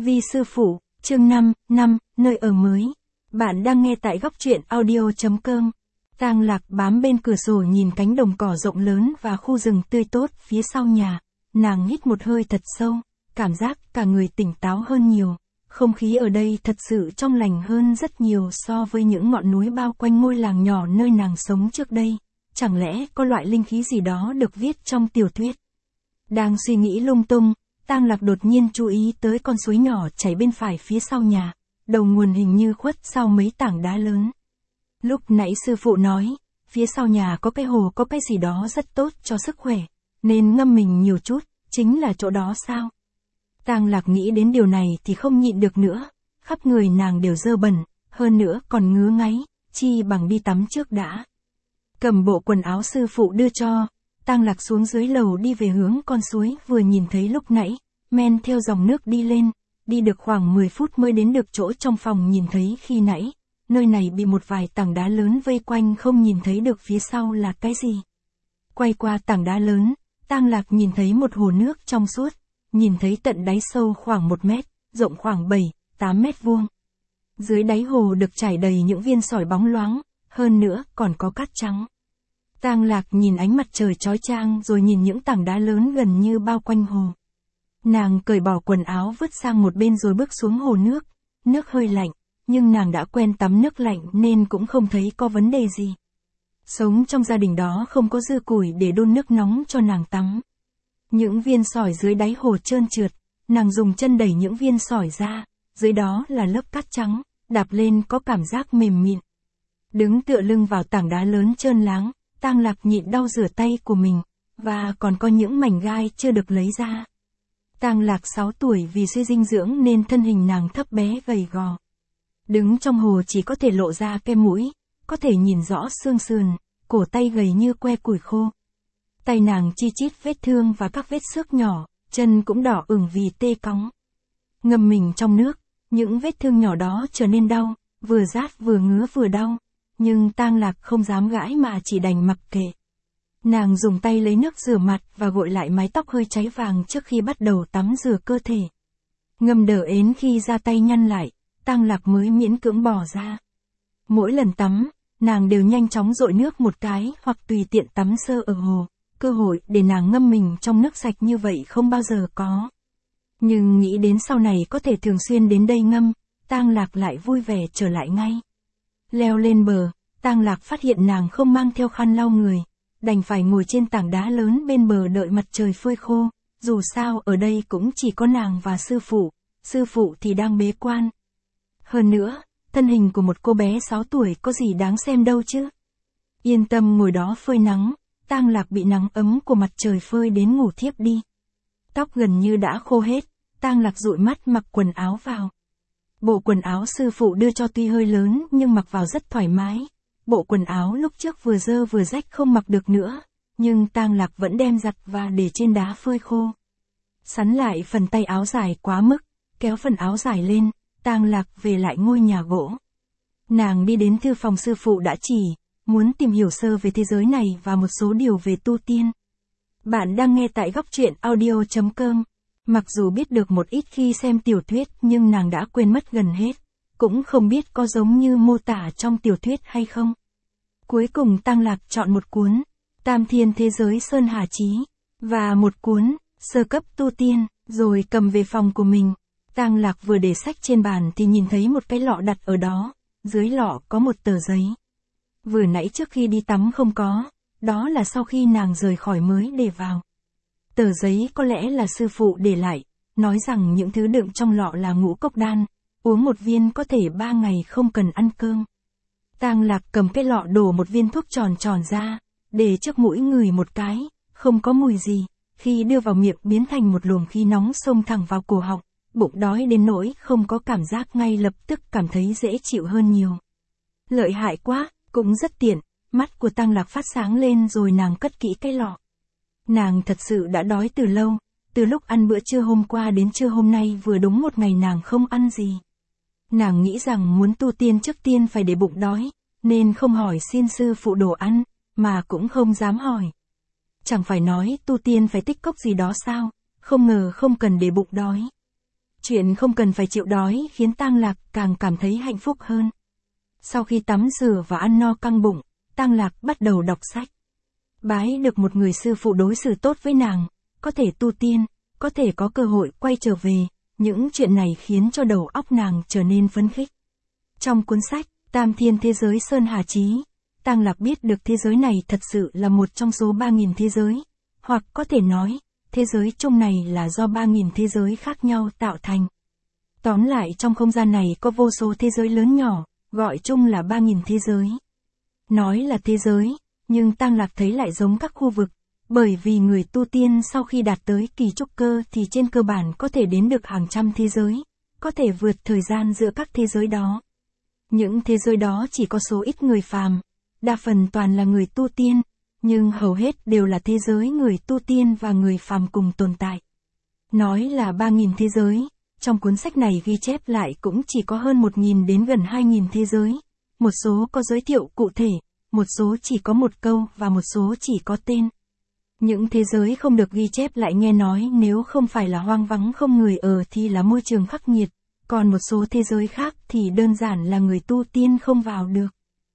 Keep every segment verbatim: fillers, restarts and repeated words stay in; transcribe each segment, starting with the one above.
Vi sư phụ, chương năm, năm, nơi ở mới. Bạn đang nghe tại góc truyện audio.com. Tang Lạc bám bên cửa sổ nhìn cánh đồng cỏ rộng lớn và khu rừng tươi tốt phía sau nhà. Nàng hít một hơi thật sâu, cảm giác cả người tỉnh táo hơn nhiều. Không khí ở đây thật sự trong lành hơn rất nhiều so với những ngọn núi bao quanh ngôi làng nhỏ nơi nàng sống trước đây. Chẳng lẽ có loại linh khí gì đó được viết trong tiểu thuyết? Đang suy nghĩ lung tung, Tang Lạc đột nhiên chú ý tới con suối nhỏ chảy bên phải phía sau nhà, đầu nguồn hình như khuất sau mấy tảng đá lớn. Lúc nãy sư phụ nói, phía sau nhà có cái hồ có cái gì đó rất tốt cho sức khỏe, nên ngâm mình nhiều chút, chính là chỗ đó sao? Tang Lạc nghĩ đến điều này thì không nhịn được nữa, khắp người nàng đều dơ bẩn, hơn nữa còn ngứa ngáy, chi bằng đi tắm trước đã. Cầm bộ quần áo sư phụ đưa cho, Tang Lạc xuống dưới lầu đi về hướng con suối vừa nhìn thấy lúc nãy, men theo dòng nước đi lên, đi được khoảng mười phút mới đến được chỗ trong phòng nhìn thấy khi nãy, nơi này bị một vài tảng đá lớn vây quanh không nhìn thấy được phía sau là cái gì. Quay qua tảng đá lớn, Tang Lạc nhìn thấy một hồ nước trong suốt, nhìn thấy tận đáy sâu khoảng một mét, rộng khoảng bảy, tám mét vuông. Dưới đáy hồ được trải đầy những viên sỏi bóng loáng, hơn nữa còn có cát trắng. Tang Lạc nhìn ánh mặt trời chói chang rồi nhìn những tảng đá lớn gần như bao quanh hồ. Nàng cởi bỏ quần áo vứt sang một bên rồi bước xuống hồ nước. Nước hơi lạnh, nhưng nàng đã quen tắm nước lạnh nên cũng không thấy có vấn đề gì. Sống trong gia đình đó không có dư củi để đun nước nóng cho nàng tắm. Những viên sỏi dưới đáy hồ trơn trượt, nàng dùng chân đẩy những viên sỏi ra, dưới đó là lớp cát trắng, đạp lên có cảm giác mềm mịn. Đứng tựa lưng vào tảng đá lớn trơn láng, Tang Lạc nhịn đau rửa tay của mình, và còn có những mảnh gai chưa được lấy ra. Tang Lạc sáu tuổi vì suy dinh dưỡng nên thân hình nàng thấp bé gầy gò. Đứng trong hồ chỉ có thể lộ ra cái mũi, có thể nhìn rõ xương sườn, cổ tay gầy như que củi khô. Tay nàng chi chít vết thương và các vết xước nhỏ, chân cũng đỏ ửng vì tê cóng. Ngâm mình trong nước, những vết thương nhỏ đó trở nên đau, vừa rát vừa ngứa vừa đau. Nhưng Tang Lạc không dám gãi mà chỉ đành mặc kệ. Nàng dùng tay lấy nước rửa mặt và gội lại mái tóc hơi cháy vàng trước khi bắt đầu tắm rửa cơ thể. Ngâm đờ ến khi ra tay nhăn lại, Tang Lạc mới miễn cưỡng bỏ ra. Mỗi lần tắm, nàng đều nhanh chóng dội nước một cái hoặc tùy tiện tắm sơ ở hồ. Cơ hội để nàng ngâm mình trong nước sạch như vậy không bao giờ có. Nhưng nghĩ đến sau này có thể thường xuyên đến đây ngâm, Tang Lạc lại vui vẻ trở lại ngay. Leo lên bờ, Tang Lạc phát hiện nàng không mang theo khăn lau người, đành phải ngồi trên tảng đá lớn bên bờ đợi mặt trời phơi khô, dù sao ở đây cũng chỉ có nàng và sư phụ, sư phụ thì đang bế quan. Hơn nữa, thân hình của một cô bé sáu tuổi có gì đáng xem đâu chứ. Yên tâm ngồi đó phơi nắng, Tang Lạc bị nắng ấm của mặt trời phơi đến ngủ thiếp đi. Tóc gần như đã khô hết, Tang Lạc dụi mắt mặc quần áo vào. Bộ quần áo sư phụ đưa cho tuy hơi lớn nhưng mặc vào rất thoải mái. Bộ quần áo lúc trước vừa dơ vừa rách không mặc được nữa, nhưng Tang Lạc vẫn đem giặt và để trên đá phơi khô. Sắn lại phần tay áo dài quá mức, kéo phần áo dài lên, Tang Lạc về lại ngôi nhà gỗ. Nàng đi đến thư phòng sư phụ đã chỉ, muốn tìm hiểu sơ về thế giới này và một số điều về tu tiên. Bạn đang nghe tại góc truyện audio.com. Mặc dù biết được một ít khi xem tiểu thuyết nhưng nàng đã quên mất gần hết, cũng không biết có giống như mô tả trong tiểu thuyết hay không. Cuối cùng Tang Lạc chọn một cuốn, Tam Thiên Thế Giới Sơn Hà Chí, và một cuốn, Sơ Cấp Tu Tiên, rồi cầm về phòng của mình. Tang Lạc vừa để sách trên bàn thì nhìn thấy một cái lọ đặt ở đó, dưới lọ có một tờ giấy. Vừa nãy trước khi đi tắm không có, đó là sau khi nàng rời khỏi mới để vào. Tờ giấy có lẽ là sư phụ để lại, nói rằng những thứ đựng trong lọ là ngũ cốc đan, uống một viên có thể ba ngày không cần ăn cơm. Tang Lạc cầm cái lọ đổ một viên thuốc tròn tròn ra, để trước mũi ngửi một cái, không có mùi gì, khi đưa vào miệng biến thành một luồng khí nóng xông thẳng vào cổ họng, bụng đói đến nỗi không có cảm giác ngay lập tức cảm thấy dễ chịu hơn nhiều. Lợi hại quá, cũng rất tiện, mắt của Tang Lạc phát sáng lên rồi nàng cất kỹ cái lọ. Nàng thật sự đã đói từ lâu, từ lúc ăn bữa trưa hôm qua đến trưa hôm nay vừa đúng một ngày nàng không ăn gì. Nàng nghĩ rằng muốn tu tiên trước tiên phải để bụng đói, nên không hỏi xin sư phụ đồ ăn, mà cũng không dám hỏi. Chẳng phải nói tu tiên phải tích cốc gì đó sao, không ngờ không cần để bụng đói. Chuyện không cần phải chịu đói khiến Tang Lạc càng cảm thấy hạnh phúc hơn. Sau khi tắm rửa và ăn no căng bụng, Tang Lạc bắt đầu đọc sách. Bái được một người sư phụ đối xử tốt với nàng, có thể tu tiên, có thể có cơ hội quay trở về, những chuyện này khiến cho đầu óc nàng trở nên phấn khích. Trong cuốn sách, Tam Thiên Thế Giới Sơn Hà Chí, Tang Lạc biết được thế giới này thật sự là một trong số ba nghìn thế giới, hoặc có thể nói, thế giới chung này là do ba nghìn thế giới khác nhau tạo thành. Tóm lại trong không gian này có vô số thế giới lớn nhỏ, gọi chung là ba nghìn thế giới. Nói là thế giới, nhưng Tang Lạc thấy lại giống các khu vực, bởi vì người tu tiên sau khi đạt tới kỳ trúc cơ thì trên cơ bản có thể đến được hàng trăm thế giới, có thể vượt thời gian giữa các thế giới đó. Những thế giới đó chỉ có số ít người phàm, đa phần toàn là người tu tiên, nhưng hầu hết đều là thế giới người tu tiên và người phàm cùng tồn tại. Nói là ba nghìn thế giới, trong cuốn sách này ghi chép lại cũng chỉ có hơn một nghìn đến gần hai nghìn thế giới, một số có giới thiệu cụ thể, một số chỉ có một câu và một số chỉ có tên. Những thế giới không được ghi chép lại nghe nói nếu không phải là hoang vắng không người ở thì là môi trường khắc nghiệt, còn một số thế giới khác thì đơn giản là người tu tiên không vào được.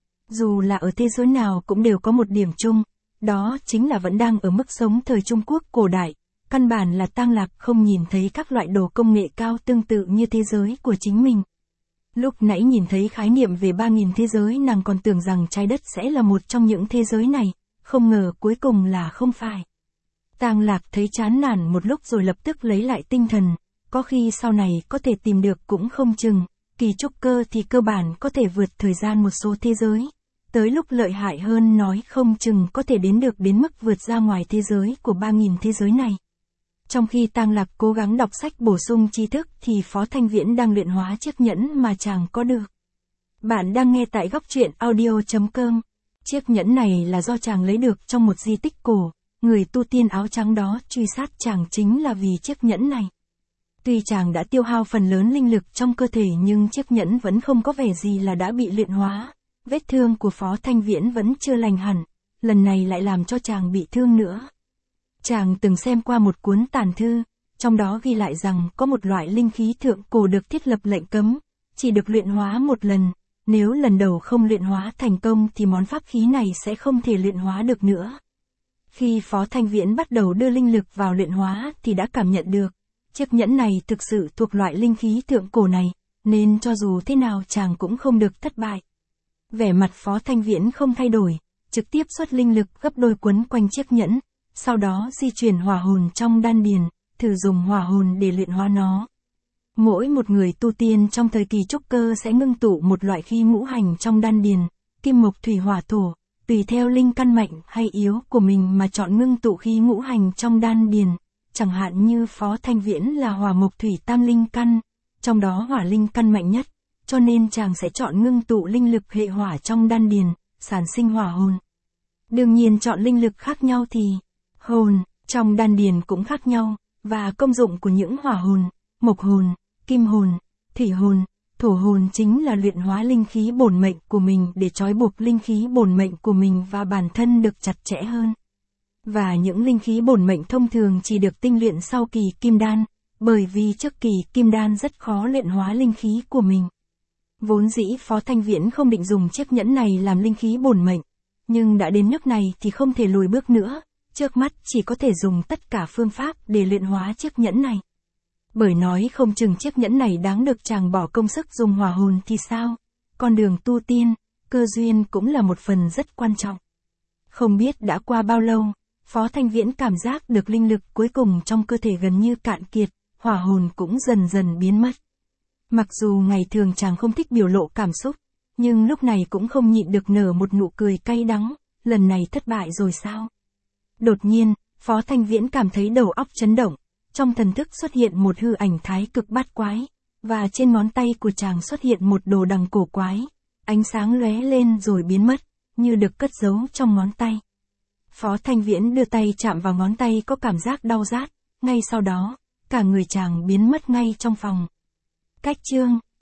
Dù là ở thế giới nào cũng đều có một điểm chung, đó chính là vẫn đang ở mức sống thời Trung Quốc cổ đại, căn bản là Tang Lạc không nhìn thấy các loại đồ công nghệ cao tương tự như thế giới của chính mình. Lúc nãy nhìn thấy khái niệm về ba nghìn thế giới nàng còn tưởng rằng trái đất sẽ là một trong những thế giới này, không ngờ cuối cùng là không phải. Tang Lạc thấy chán nản một lúc rồi lập tức lấy lại tinh thần, có khi sau này có thể tìm được cũng không chừng, kỳ trúc cơ thì cơ bản có thể vượt thời gian một số thế giới, tới lúc lợi hại hơn nói không chừng có thể đến được đến mức vượt ra ngoài thế giới của ba nghìn thế giới này. Trong khi Tang Lạc cố gắng đọc sách bổ sung tri thức thì Phó Thanh Viễn đang luyện hóa chiếc nhẫn mà chàng có được. Bạn đang nghe tại góc truyện audio chấm com. Chiếc nhẫn này là do chàng lấy được trong một di tích cổ, người tu tiên áo trắng đó truy sát chàng chính là vì chiếc nhẫn này. Tuy chàng đã tiêu hao phần lớn linh lực trong cơ thể nhưng chiếc nhẫn vẫn không có vẻ gì là đã bị luyện hóa, vết thương của Phó Thanh Viễn vẫn chưa lành hẳn, lần này lại làm cho chàng bị thương nữa. Chàng từng xem qua một cuốn tàn thư, trong đó ghi lại rằng có một loại linh khí thượng cổ được thiết lập lệnh cấm, chỉ được luyện hóa một lần, nếu lần đầu không luyện hóa thành công thì món pháp khí này sẽ không thể luyện hóa được nữa. Khi Phó Thanh Viễn bắt đầu đưa linh lực vào luyện hóa thì đã cảm nhận được, chiếc nhẫn này thực sự thuộc loại linh khí thượng cổ này, nên cho dù thế nào chàng cũng không được thất bại. Vẻ mặt Phó Thanh Viễn không thay đổi, trực tiếp xuất linh lực gấp đôi quấn quanh chiếc nhẫn, sau đó di chuyển hỏa hồn trong đan điền, thử dùng hỏa hồn để luyện hóa nó. Mỗi một người tu tiên trong thời kỳ trúc cơ sẽ ngưng tụ một loại khí ngũ hành trong đan điền, kim mộc thủy hỏa thổ, tùy theo linh căn mạnh hay yếu của mình mà chọn ngưng tụ khí ngũ hành trong đan điền, chẳng hạn như Phó Thanh Viễn là hỏa mộc thủy tam linh căn, trong đó hỏa linh căn mạnh nhất, cho nên chàng sẽ chọn ngưng tụ linh lực hệ hỏa trong đan điền, sản sinh hỏa hồn. Đương nhiên chọn linh lực khác nhau thì hồn trong đan điền cũng khác nhau, và công dụng của những hỏa hồn, mộc hồn, kim hồn, thủy hồn, thổ hồn chính là luyện hóa linh khí bổn mệnh của mình để trói buộc linh khí bổn mệnh của mình và bản thân được chặt chẽ hơn. Và những linh khí bổn mệnh thông thường chỉ được tinh luyện sau kỳ kim đan, bởi vì trước kỳ kim đan rất khó luyện hóa linh khí của mình. Vốn dĩ Phó Thanh Viễn không định dùng chiếc nhẫn này làm linh khí bổn mệnh, nhưng đã đến nước này thì không thể lùi bước nữa, trước mắt chỉ có thể dùng tất cả phương pháp để luyện hóa chiếc nhẫn này. Bởi nói không chừng chiếc nhẫn này đáng được chàng bỏ công sức dùng hỏa hồn thì sao, con đường tu tiên, cơ duyên cũng là một phần rất quan trọng. Không biết đã qua bao lâu, Phó Thanh Viễn cảm giác được linh lực cuối cùng trong cơ thể gần như cạn kiệt, hỏa hồn cũng dần dần biến mất. Mặc dù ngày thường chàng không thích biểu lộ cảm xúc, nhưng lúc này cũng không nhịn được nở một nụ cười cay đắng, lần này thất bại rồi sao? Đột nhiên, Phó Thanh Viễn cảm thấy đầu óc chấn động, trong thần thức xuất hiện một hư ảnh thái cực bát quái, và trên ngón tay của chàng xuất hiện một đồ đằng cổ quái, ánh sáng lóe lên rồi biến mất, như được cất giấu trong ngón tay. Phó Thanh Viễn đưa tay chạm vào ngón tay có cảm giác đau rát, ngay sau đó, cả người chàng biến mất ngay trong phòng. Cách chương